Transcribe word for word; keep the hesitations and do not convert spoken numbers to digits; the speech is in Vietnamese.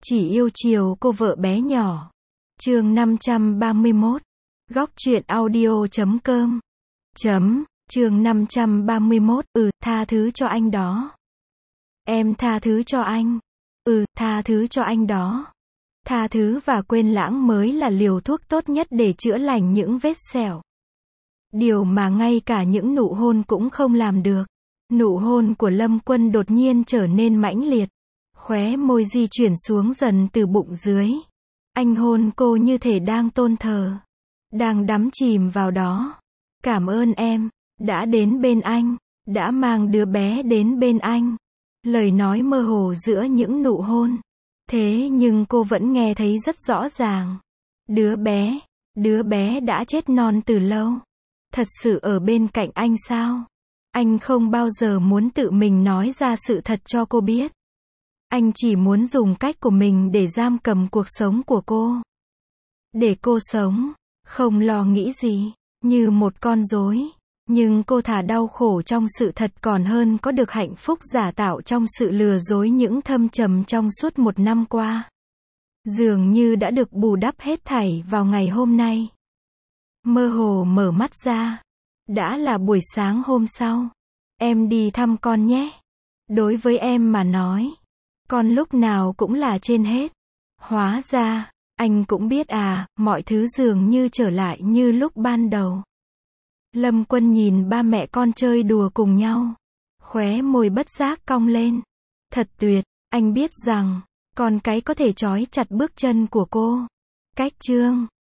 Chỉ yêu chiều cô vợ bé nhỏ. Chương năm trăm ba mươi mốt. Góc truyện audio chấm com. Chấm, chương năm trăm ba mươi mốt, ừ, tha thứ cho anh đó. Em tha thứ cho anh. Ừ, tha thứ cho anh đó. Tha thứ và quên lãng mới là liều thuốc tốt nhất để chữa lành những vết sẹo. Điều mà ngay cả những nụ hôn cũng không làm được. Nụ hôn của Lâm Quân đột nhiên trở nên mãnh liệt. Khóe môi di chuyển xuống dần từ bụng dưới. Anh hôn cô như thể đang tôn thờ. Đang đắm chìm vào đó. Cảm ơn em, đã đến bên anh, đã mang đứa bé đến bên anh. Lời nói mơ hồ giữa những nụ hôn. Thế nhưng cô vẫn nghe thấy rất rõ ràng. Đứa bé, đứa bé đã chết non từ lâu. Thật sự ở bên cạnh anh sao? Anh không bao giờ muốn tự mình nói ra sự thật cho cô biết. Anh chỉ muốn dùng cách của mình để giam cầm cuộc sống của cô. Để cô sống, không lo nghĩ gì, như một con rối. Nhưng cô thà đau khổ trong sự thật còn hơn có được hạnh phúc giả tạo trong sự lừa dối những thâm trầm trong suốt một năm qua. Dường như đã được bù đắp hết thảy vào ngày hôm nay. Mơ hồ mở mắt ra. Đã là buổi sáng hôm sau. Em đi thăm con nhé. Đối với em mà nói, con lúc nào cũng là trên hết. Hóa ra, anh cũng biết à, mọi thứ dường như trở lại như lúc ban đầu. Lâm Quân nhìn ba mẹ con chơi đùa cùng nhau. Khóe môi bất giác cong lên. Thật tuyệt, anh biết rằng, con cái có thể trói chặt bước chân của cô. Cách chương